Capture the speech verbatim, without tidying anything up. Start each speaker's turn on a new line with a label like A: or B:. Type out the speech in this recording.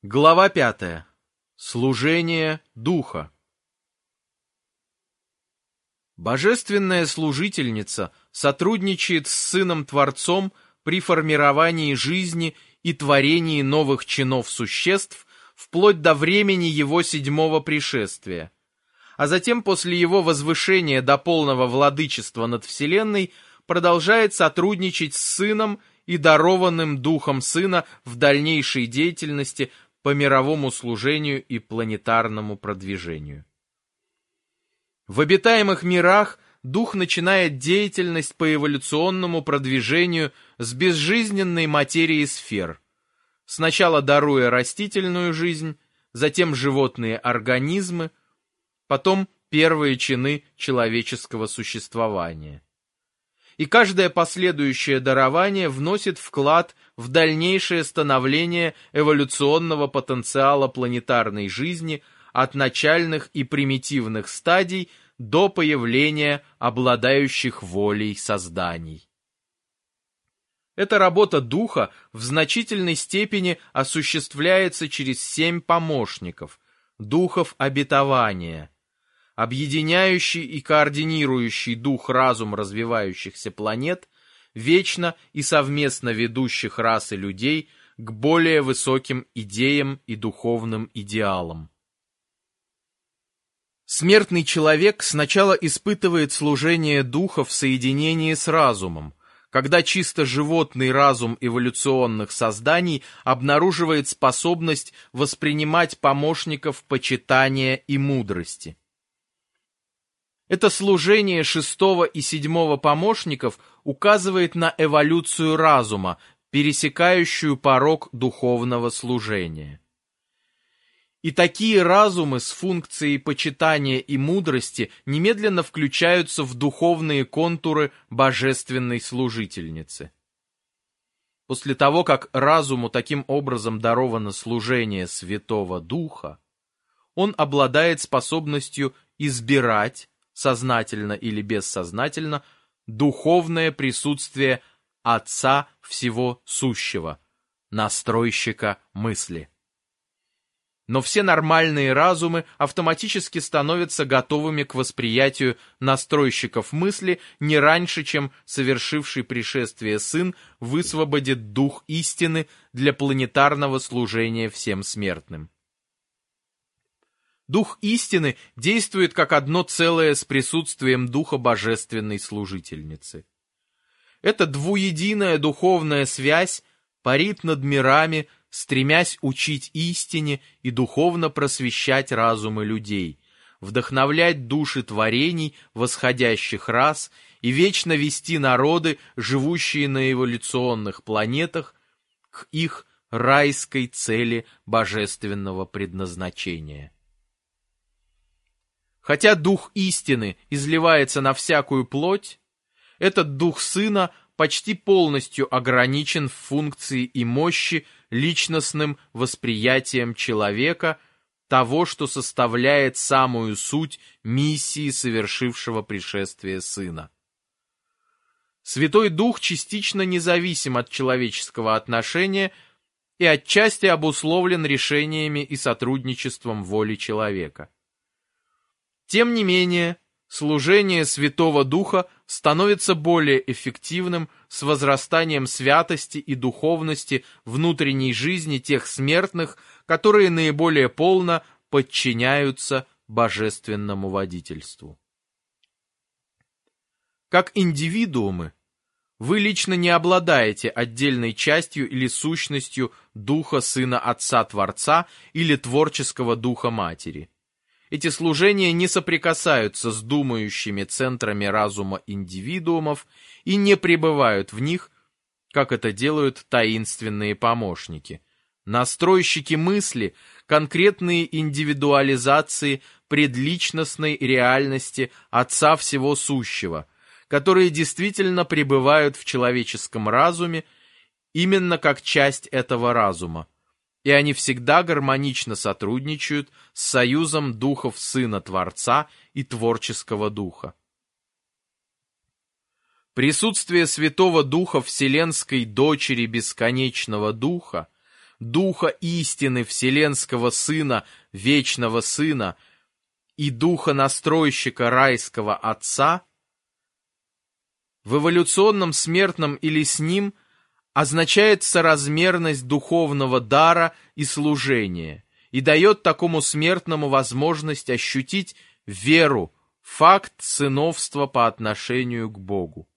A: Глава пятая. Служение Духа. Божественная служительница сотрудничает с Сыном-Творцом при формировании жизни и творении новых чинов существ вплоть до времени Его седьмого пришествия, а затем после Его возвышения до полного владычества над Вселенной продолжает сотрудничать с Сыном и дарованным Духом Сына в дальнейшей деятельности по мировому служению и планетарному продвижению. В обитаемых мирах Дух начинает деятельность по эволюционному продвижению с безжизненной материи сфер, сначала даруя растительную жизнь, затем животные организмы, потом первые чины человеческого существования. И каждое последующее дарование вносит вклад в дальнейшее становление эволюционного потенциала планетарной жизни от начальных и примитивных стадий до появления обладающих волей созданий. Эта работа Духа в значительной степени осуществляется через семь помощников, духов обетования, объединяющий и координирующий дух-разум развивающихся планет, вечно и совместно ведущих расы людей к более высоким идеям и духовным идеалам. Смертный человек сначала испытывает служение Духа в соединении с разумом, когда чисто животный разум эволюционных созданий обнаруживает способность воспринимать помощников почитания и мудрости. Это служение шестого и седьмого помощников указывает на эволюцию разума, пересекающую порог духовного служения. И такие разумы с функцией почитания и мудрости немедленно включаются в духовные контуры божественной служительницы. После того, как разуму таким образом даровано служение Святого Духа, он обладает способностью избирать, сознательно или бессознательно, духовное присутствие Отца Всего Сущего, настройщика мысли. Но все нормальные разумы автоматически становятся готовыми к восприятию настройщиков мысли не раньше, чем совершивший пришествие Сын высвободит Дух истины для планетарного служения всем смертным. Дух истины действует как одно целое с присутствием Духа Божественной Служительницы. Эта двуединая духовная связь парит над мирами, стремясь учить истине и духовно просвещать разумы людей, вдохновлять души творений восходящих рас и вечно вести народы, живущие на эволюционных планетах, к их райской цели божественного предназначения. Хотя Дух истины изливается на всякую плоть, этот Дух Сына почти полностью ограничен в функции и мощи личностным восприятием человека, того, что составляет самую суть миссии совершившего пришествие Сына. Святой Дух частично независим от человеческого отношения и отчасти обусловлен решениями и сотрудничеством воли человека. Тем не менее, служение Святого Духа становится более эффективным с возрастанием святости и духовности внутренней жизни тех смертных, которые наиболее полно подчиняются божественному водительству. Как индивидуумы, вы лично не обладаете отдельной частью или сущностью Духа Сына Отца Творца или творческого Духа Матери. Эти служения не соприкасаются с думающими центрами разума индивидуумов и не пребывают в них, как это делают таинственные помощники. Настройщики мысли, конкретные индивидуализации предличностной реальности Отца Всего Сущего, которые действительно пребывают в человеческом разуме именно как часть этого разума. И они всегда гармонично сотрудничают с союзом духов Сына Творца и Творческого Духа. Присутствие Святого Духа Вселенской Дочери Бесконечного Духа Духа истины Вселенского Сына, Вечного Сына и Духа Настройщика Райского Отца, в эволюционном смертном или с ним означает соразмерность духовного дара и служения и дает такому смертному возможность ощутить веру, факт сыновства по отношению к Богу.